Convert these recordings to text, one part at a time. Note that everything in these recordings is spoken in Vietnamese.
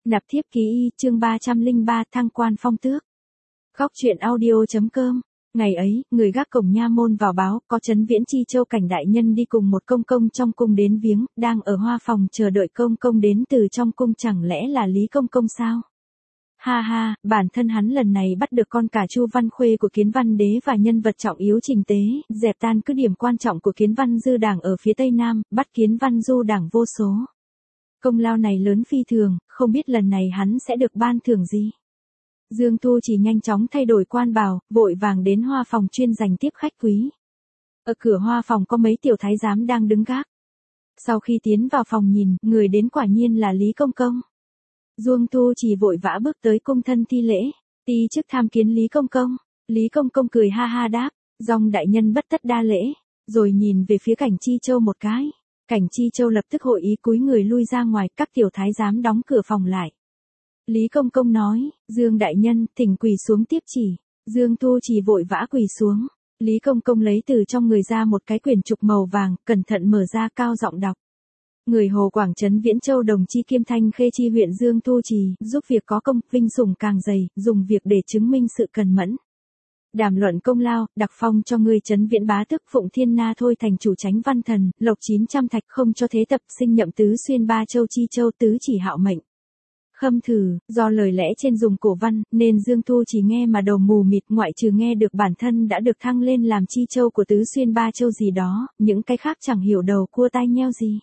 Nạp thiếp ký y, chương 303, thăng quan phong tước. Góc truyện audio.com. Ngày ấy, người gác cổng nha môn vào báo, có Trấn Viễn Chi Châu Cảnh đại nhân đi cùng một công công trong cung đến viếng, đang ở hoa phòng chờ đợi công công đến từ trong cung, chẳng lẽ là Lý công công sao? Ha ha, bản thân hắn lần này bắt được con cả Chu Văn Khuê của Kiến Văn Đế và nhân vật trọng yếu Trình Tế, dẹp tan cứ điểm quan trọng của Kiến Văn Dư Đảng ở phía Tây Nam, bắt Kiến Văn Du Đảng vô số. Công lao này lớn phi thường, không biết lần này hắn sẽ được ban thưởng gì. Dương Thu chỉ nhanh chóng thay đổi quan bào, vội vàng đến hoa phòng chuyên dành tiếp khách quý. Ở cửa hoa phòng có mấy tiểu thái giám đang đứng gác. Sau khi tiến vào phòng nhìn, người đến quả nhiên là Lý công công. Dương Thu chỉ vội vã bước tới cung thân thi lễ, ti chức tham kiến Lý công công. Lý công công cười ha ha đáp, dòng đại nhân bất tất đa lễ, rồi nhìn về phía Cảnh Chi Châu một cái. Cảnh Chi Châu lập tức hội ý cúi người lui ra ngoài, các tiểu thái giám đóng cửa phòng lại. Lý công công nói, Dương đại nhân, thỉnh quỳ xuống tiếp chỉ. Dương Thu chỉ vội vã quỳ xuống. Lý công công lấy từ trong người ra một cái quyển trục màu vàng, cẩn thận mở ra, cao giọng đọc. Người Hồ Quảng Trấn Viễn Châu đồng chi Kiêm Thanh Khê chi huyện Dương Thu Trì, giúp việc có công, vinh sủng càng dày, dùng việc để chứng minh sự cần mẫn. Đàm luận công lao, đặc phong cho ngươi Trấn Viễn bá tước Phụng Thiên Na thôi thành chủ Chánh Văn Thần, lộc 900 thạch, không cho thế tập sinh nhậm tứ xuyên ba châu chi châu, tứ chỉ hạo mệnh. Khâm thử, do lời lẽ trên dùng cổ văn, nên Dương Thu chỉ nghe mà đầu mù mịt, ngoại trừ nghe được bản thân đã được thăng lên làm chi châu của tứ xuyên ba châu gì đó, những cái khác chẳng hiểu đầu cua tai nheo gì.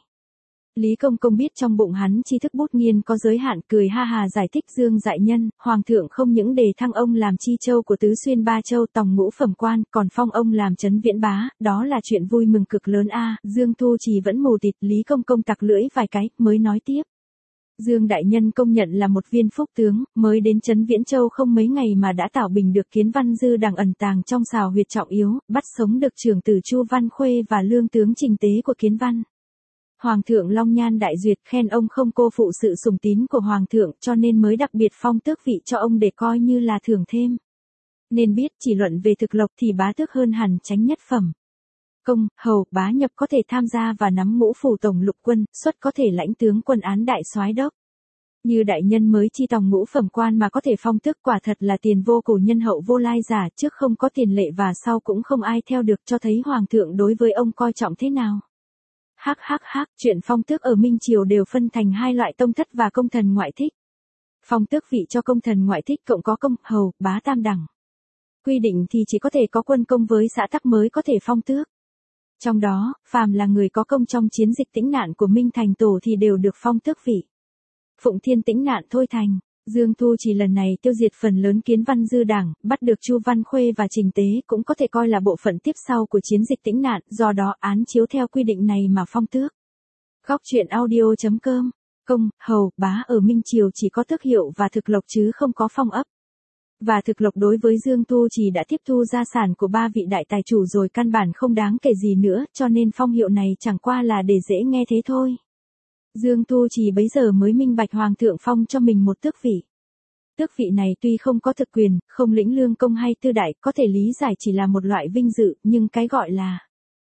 Lý công công biết trong bụng hắn tri thức bút nghiên có giới hạn, cười ha hà giải thích, Dương đại nhân, hoàng thượng không những đề thăng ông làm chi châu của tứ xuyên ba châu tòng ngũ phẩm quan, còn phong ông làm Trấn Viễn bá, đó là chuyện vui mừng cực lớn a. Dương Thu chỉ vẫn mù tịt, Lý công công tặc lưỡi vài cái mới nói tiếp. Dương đại nhân công nhận là một viên phúc tướng, mới đến Trấn Viễn Châu không mấy ngày mà đã tảo bình được Kiến Văn Dư Đảng ẩn tàng trong xào huyệt trọng yếu, bắt sống được trưởng tử Chu Văn Khuê và lương tướng Trình Tế của Kiến Văn. Hoàng thượng long nhan đại duyệt, khen ông không cô phụ sự sùng tín của hoàng thượng, cho nên mới đặc biệt phong tước vị cho ông để coi như là thưởng thêm. Nên biết chỉ luận về thực lộc thì bá tước hơn hẳn chánh nhất phẩm. Công, hầu, bá nhập có thể tham gia và nắm ngũ phủ tổng lục quân, xuất có thể lãnh tướng quân án đại soái đốc. Như đại nhân mới chi tòng ngũ phẩm quan mà có thể phong tước, quả thật là tiền vô cổ nhân hậu vô lai giả, trước không có tiền lệ và sau cũng không ai theo được, cho thấy hoàng thượng đối với ông coi trọng thế nào. Hắc hắc hắc, chuyện phong tước ở Minh Triều đều phân thành hai loại, tông thất và công thần ngoại thích. Phong tước vị cho công thần ngoại thích cộng có công, hầu, bá tam đẳng. Quy định thì chỉ có thể có quân công với xã tắc mới có thể phong tước. Trong đó, phàm là người có công trong chiến dịch Tĩnh Nạn của Minh Thành Tổ thì đều được phong tước vị. Phụng Thiên Tĩnh Nạn thôi thành, Dương Thu chỉ lần này tiêu diệt phần lớn Kiến Văn Dư Đảng, bắt được Chu Văn Khuê và Trình Tế, cũng có thể coi là bộ phận tiếp sau của chiến dịch Tĩnh Nạn, do đó án chiếu theo quy định này mà phong tước. Góc truyện audio.com. Công, hầu, bá ở Minh Triều chỉ có tước hiệu và thực lộc chứ không có phong ấp. Và thực lộc đối với Dương Thu chỉ đã tiếp thu gia sản của ba vị đại tài chủ rồi, căn bản không đáng kể gì nữa, cho nên phong hiệu này chẳng qua là để dễ nghe thế thôi. Dương Thu chỉ bấy giờ mới minh bạch hoàng thượng phong cho mình một tước vị. Tước vị này tuy không có thực quyền, không lĩnh lương công hay tư đại, có thể lý giải chỉ là một loại vinh dự, nhưng cái gọi là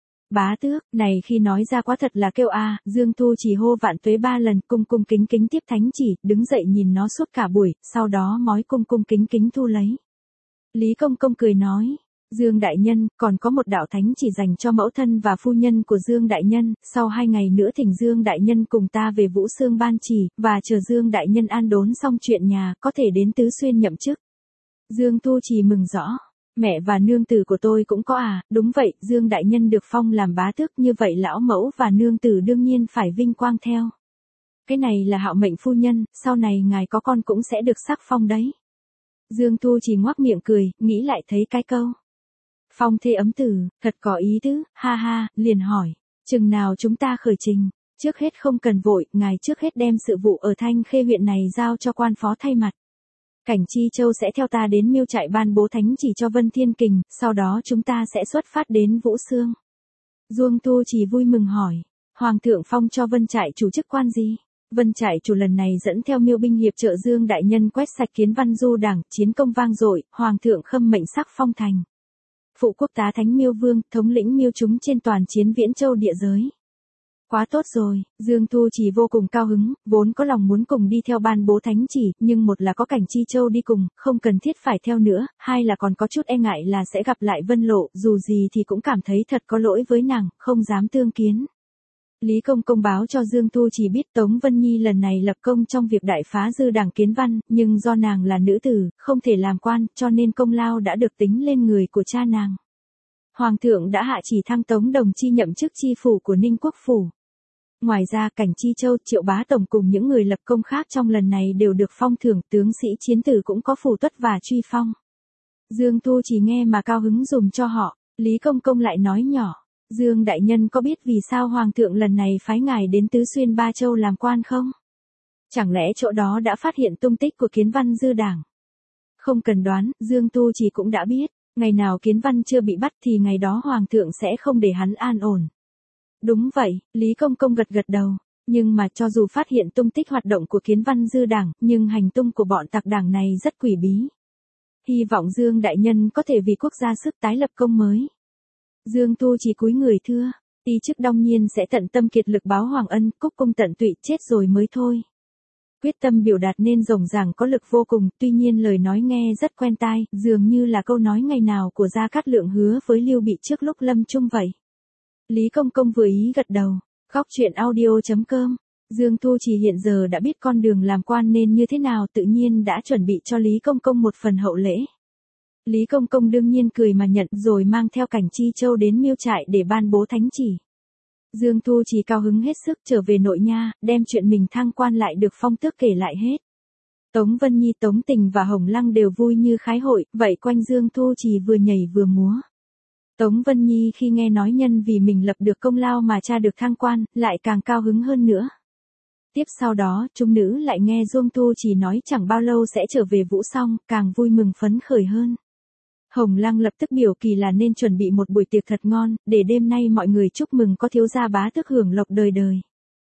bá tước này khi nói ra quá thật là kêu a. Dương Thu chỉ hô vạn tuế 3 lần, cung cung kính kính tiếp thánh chỉ, đứng dậy nhìn nó suốt cả buổi, sau đó mói cung cung kính kính thu lấy. Lý công công cười nói, Dương đại nhân, còn có một đạo thánh chỉ dành cho mẫu thân và phu nhân của Dương đại nhân, sau 2 ngày nữa thỉnh Dương đại nhân cùng ta về Vũ Xương ban chỉ, và chờ Dương đại nhân an đốn xong chuyện nhà, có thể đến Tứ Xuyên nhậm chức. Dương Thu chỉ mừng rõ, mẹ và nương tử của tôi cũng có à, đúng vậy, Dương đại nhân được phong làm bá tước, như vậy lão mẫu và nương tử đương nhiên phải vinh quang theo. Cái này là hạo mệnh phu nhân, sau này ngài có con cũng sẽ được sắc phong đấy. Dương Thu chỉ ngoác miệng cười, nghĩ lại thấy cái câu phong thê ấm tử, thật có ý tứ, ha ha, liền hỏi, chừng nào chúng ta khởi trình, trước hết không cần vội, ngài trước hết đem sự vụ ở Thanh Khê huyện này giao cho quan phó thay mặt. Cảnh Chi Châu sẽ theo ta đến Miêu trại ban bố thánh chỉ cho Vân Thiên Kình, sau đó chúng ta sẽ xuất phát đến Vũ Xương. Dương Thu chỉ vui mừng hỏi, hoàng thượng phong cho Vân trại chủ chức quan gì? Vân trại chủ lần này dẫn theo Miêu binh hiệp trợ Dương đại nhân quét sạch Kiến Văn Du Đảng, chiến công vang dội, hoàng thượng khâm mệnh sắc phong thành phụ quốc tá thánh Miêu vương, thống lĩnh Miêu chúng trên toàn chiến Viễn Châu địa giới. Quá tốt rồi, Dương Thu Trì vô cùng cao hứng, vốn có lòng muốn cùng đi theo ban bố thánh chỉ, nhưng một là có Cảnh Chi Châu đi cùng, không cần thiết phải theo nữa, hai là còn có chút e ngại là sẽ gặp lại Vân Lộ, dù gì thì cũng cảm thấy thật có lỗi với nàng, không dám tương kiến. Lý Công Công báo cho Dương Thu Trì biết Tống Vân Nhi lần này lập công trong việc đại phá dư đảng Kiến Văn, nhưng do nàng là nữ tử, không thể làm quan, cho nên công lao đã được tính lên người của cha nàng. Hoàng thượng đã hạ chỉ thăng Tống Đồng Chi nhậm chức chi phủ của Ninh Quốc Phủ. Ngoài ra Cảnh Chi Châu, Triệu Bá Tổng cùng những người lập công khác trong lần này đều được phong thưởng, tướng sĩ chiến tử cũng có phủ tuất và truy phong. Dương Thu Trì nghe mà cao hứng dùm cho họ, Lý Công Công lại nói nhỏ, Dương đại nhân có biết vì sao Hoàng thượng lần này phái ngài đến Tứ Xuyên Ba Châu làm quan không? Chẳng lẽ chỗ đó đã phát hiện tung tích của Kiến Văn dư đảng? Không cần đoán, Dương Thu Trì cũng đã biết, ngày nào Kiến Văn chưa bị bắt thì ngày đó Hoàng thượng sẽ không để hắn an ổn. Đúng vậy, Lý Công Công gật gật đầu, nhưng mà cho dù phát hiện tung tích hoạt động của Kiến Văn dư đảng, nhưng hành tung của bọn tặc đảng này rất quỷ bí. Hy vọng Dương đại nhân có thể vì quốc gia sức tái lập công mới. Dương Thu Trì cúi người thưa, ti chức đương nhiên sẽ tận tâm kiệt lực báo hoàng ân, cúc cung tận tụy, chết rồi mới thôi. Quyết tâm biểu đạt nên rộng ràng có lực vô cùng, tuy nhiên lời nói nghe rất quen tai, dường như là câu nói ngày nào của Gia Cát Lượng hứa với Lưu Bị trước lúc lâm chung vậy. Lý Công Công vừa ý gật đầu, góc truyện audio.com. Dương Thu Trì hiện giờ đã biết con đường làm quan nên như thế nào, tự nhiên đã chuẩn bị cho Lý Công Công một phần hậu lễ. Lý Công Công đương nhiên cười mà nhận, rồi mang theo Cảnh Chi Châu đến miêu trại để ban bố thánh chỉ. Dương Thu Trì cao hứng hết sức trở về nội nha, đem chuyện mình thăng quan lại được phong tước kể lại hết. Tống Vân Nhi, Tống Tình và Hồng Lăng đều vui như khái hội, vậy quanh Dương Thu Trì vừa nhảy vừa múa. Tống Vân Nhi khi nghe nói nhân vì mình lập được công lao mà cha được thăng quan, lại càng cao hứng hơn nữa. Tiếp sau đó, chúng nữ lại nghe Dương Thu Trì nói chẳng bao lâu sẽ trở về Vũ Song, càng vui mừng phấn khởi hơn. Hồng Lăng lập tức biểu kỳ là nên chuẩn bị một buổi tiệc thật ngon, để đêm nay mọi người chúc mừng có thiếu gia bá tước hưởng lộc đời đời.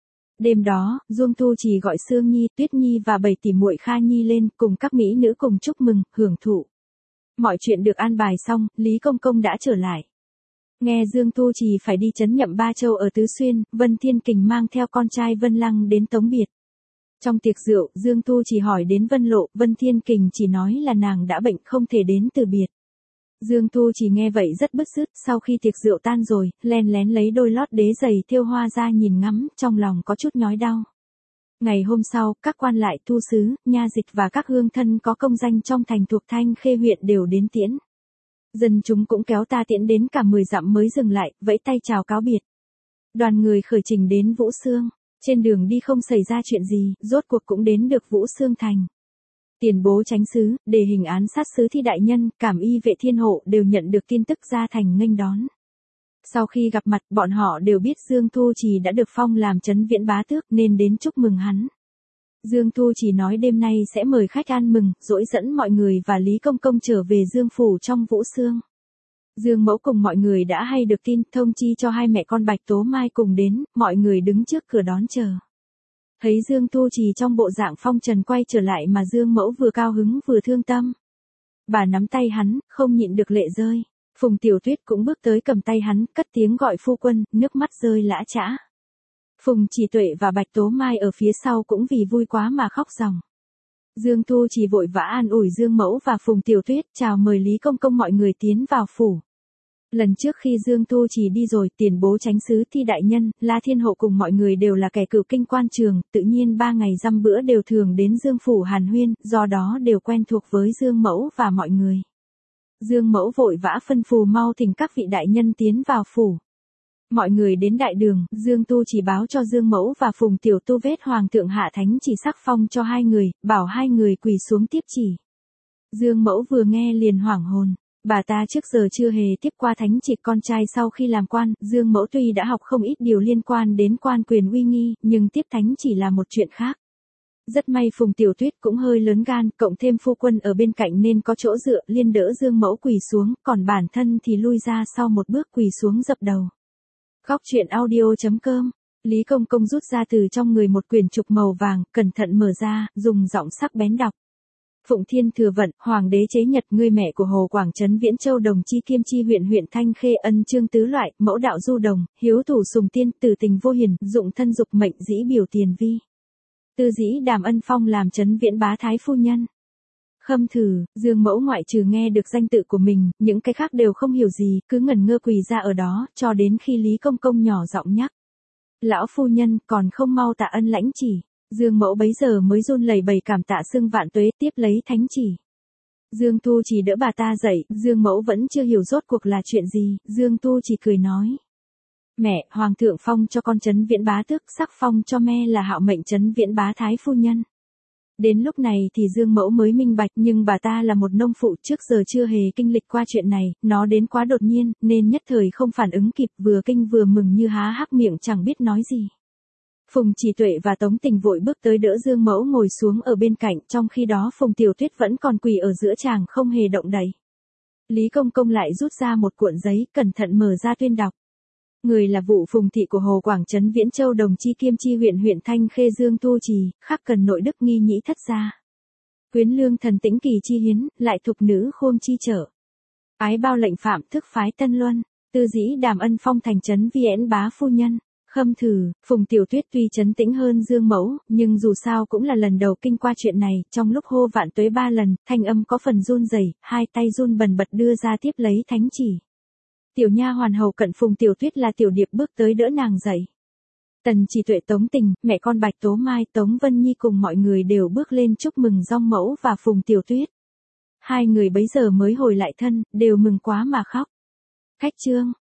Đêm đó, Dương Thu Trì gọi Sương Nhi, Tuyết Nhi và 7 tỷ muội Kha Nhi lên, cùng các mỹ nữ cùng chúc mừng, hưởng thụ. Mọi chuyện được an bài xong, Lý Công Công đã trở lại. Nghe Dương Thu Trì phải đi trấn nhậm Ba Châu ở Tứ Xuyên, Vân Thiên Kình mang theo con trai Vân Lăng đến Tống Biệt. Trong tiệc rượu, Dương Thu Trì hỏi đến Vân Lộ, Vân Thiên Kình chỉ nói là nàng đã bệnh không thể đến từ biệt. Dương Thu Trì nghe vậy rất bứt rứt, sau khi tiệc rượu tan rồi, len lén lấy đôi lót đế giày thêu hoa ra nhìn ngắm, trong lòng có chút nhói đau. Ngày hôm sau, các quan lại thu sứ, nha dịch và các hương thân có công danh trong thành thuộc Thanh Khê huyện đều đến tiễn. Dân chúng cũng kéo ta tiễn đến cả 10 dặm mới dừng lại, vẫy tay chào cáo biệt. Đoàn người khởi trình đến Vũ Xương, trên đường đi không xảy ra chuyện gì, rốt cuộc cũng đến được Vũ Xương thành. Tiền bố chánh sứ, đề hình án sát sứ Thi đại nhân, Cảm Y vệ thiên hộ đều nhận được tin tức ra thành nghênh đón. Sau khi gặp mặt, bọn họ đều biết Dương Thu Trì đã được phong làm trấn viễn bá tước nên đến chúc mừng hắn. Dương Thu Trì nói đêm nay sẽ mời khách ăn mừng, dỗi dẫn mọi người và Lý Công Công trở về Dương phủ trong Vũ Xương. Dương Mẫu cùng mọi người đã hay được tin, thông chi cho hai mẹ con Bạch Tố Mai cùng đến, mọi người đứng trước cửa đón chờ. Thấy Dương Thu Trì trong bộ dạng phong trần quay trở lại mà Dương Mẫu vừa cao hứng vừa thương tâm. Bà nắm tay hắn, không nhịn được lệ rơi. Phùng Tiểu Tuyết cũng bước tới cầm tay hắn, cất tiếng gọi phu quân, nước mắt rơi lã chã. Phùng Chỉ Tuệ và Bạch Tố Mai ở phía sau cũng vì vui quá mà khóc ròng. Dương Thu Trì vội vã an ủi Dương Mẫu và Phùng Tiểu Tuyết, chào mời Lý Công Công mọi người tiến vào phủ. Lần trước khi Dương Thu Trì đi rồi, tiền bố chánh sứ Thi đại nhân, La Thiên Hộ cùng mọi người đều là kẻ cựu kinh quan trường, tự nhiên 3 ngày dăm bữa đều thường đến Dương phủ hàn huyên, do đó đều quen thuộc với Dương Mẫu và mọi người. Dương Mẫu vội vã phân phù mau thỉnh các vị đại nhân tiến vào phủ. Mọi người đến đại đường, Dương Tu chỉ báo cho Dương Mẫu và Phùng Tiểu Tu vết Hoàng thượng hạ thánh chỉ sắc phong cho hai người, bảo hai người quỳ xuống tiếp chỉ. Dương Mẫu vừa nghe liền hoảng hồn. Bà ta trước giờ chưa hề tiếp qua thánh chỉ, con trai sau khi làm quan, Dương Mẫu tuy đã học không ít điều liên quan đến quan quyền uy nghi, nhưng tiếp thánh chỉ là một chuyện khác. Rất may Phùng Tiểu Tuyết cũng hơi lớn gan, cộng thêm phu quân ở bên cạnh nên có chỗ dựa, liên đỡ Dương Mẫu quỳ xuống, còn bản thân thì lui ra sau một bước quỳ xuống dập đầu. Góc truyện audio.com, Lý Công Công rút ra từ trong người một quyển trục màu vàng, cẩn thận mở ra, dùng giọng sắc bén đọc. Phụng Thiên thừa vận, Hoàng đế chế nhật, ngươi mẹ của Hồ Quảng Trấn Viễn Châu Đồng Chi Kiêm Chi huyện Thanh Khê, ân chương tứ loại, mẫu đạo du đồng, hiếu thủ sùng tiên, tử tình vô hiền, dụng thân dục mệnh, dĩ biểu tiền vi. Tư dĩ Đàm Ân Phong làm Trấn Viễn bá thái phu nhân. Khâm Thử, Dương Mẫu ngoại trừ nghe được danh tự của mình, những cái khác đều không hiểu gì, cứ ngẩn ngơ quỳ ra ở đó, cho đến khi Lý Công Công nhỏ giọng nhắc. Lão phu nhân, còn không mau tạ ân lãnh chỉ. Dương Mẫu bấy giờ mới run lẩy bẩy cảm tạ xưng vạn tuế, tiếp lấy thánh chỉ. Dương Tu Chỉ đỡ bà ta dậy, Dương Mẫu vẫn chưa hiểu rốt cuộc là chuyện gì, Dương Tu Chỉ cười nói. Mẹ, Hoàng thượng phong cho con Trấn Viễn bá tước, sắc phong cho me là hạo mệnh Trấn Viễn bá thái phu nhân. Đến lúc này thì Dương Mẫu mới minh bạch, nhưng bà ta là một nông phụ, trước giờ chưa hề kinh lịch qua chuyện này, nó đến quá đột nhiên, nên nhất thời không phản ứng kịp, vừa kinh vừa mừng như há hắc miệng chẳng biết nói gì. Phùng Chỉ Tuệ và Tống Tình vội bước tới đỡ Dương Mẫu ngồi xuống ở bên cạnh, trong khi đó Phùng Tiểu Tuyết vẫn còn quỳ ở giữa tràng không hề động đậy. Lý Công Công lại rút ra một cuộn giấy, cẩn thận mở ra tuyên đọc. Người là vụ Phùng thị của Hồ Quảng Trấn Viễn Châu Đồng Chi Kiêm Chi huyện Thanh Khê Dương Tu Trì, khắc cần nội đức nghi nhĩ thất gia. Quyến lương thần tĩnh kỳ chi hiến, lại thục nữ khôn chi trở. Ái bao lệnh phạm thức phái Tân Luân, tư dĩ Đàm Ân Phong thành Trấn Viễn bá phu nhân. Khâm Thử, Phùng Tiểu Tuyết tuy trấn tĩnh hơn Dương Mẫu, nhưng dù sao cũng là lần đầu kinh qua chuyện này, trong lúc hô vạn tuế 3 lần, thanh âm có phần run rẩy, hai tay run bần bật đưa ra tiếp lấy thánh chỉ. Tiểu nha hoàn hầu cận Phùng Tiểu Tuyết là Tiểu Điệp bước tới đỡ nàng dậy. Tần Chỉ Tuệ, Tống Tình, mẹ con Bạch Tố Mai, Tống Vân Nhi cùng mọi người đều bước lên chúc mừng Dong Mẫu và Phùng Tiểu Tuyết. Hai người bấy giờ mới hồi lại thân, đều mừng quá mà khóc. Khách chương.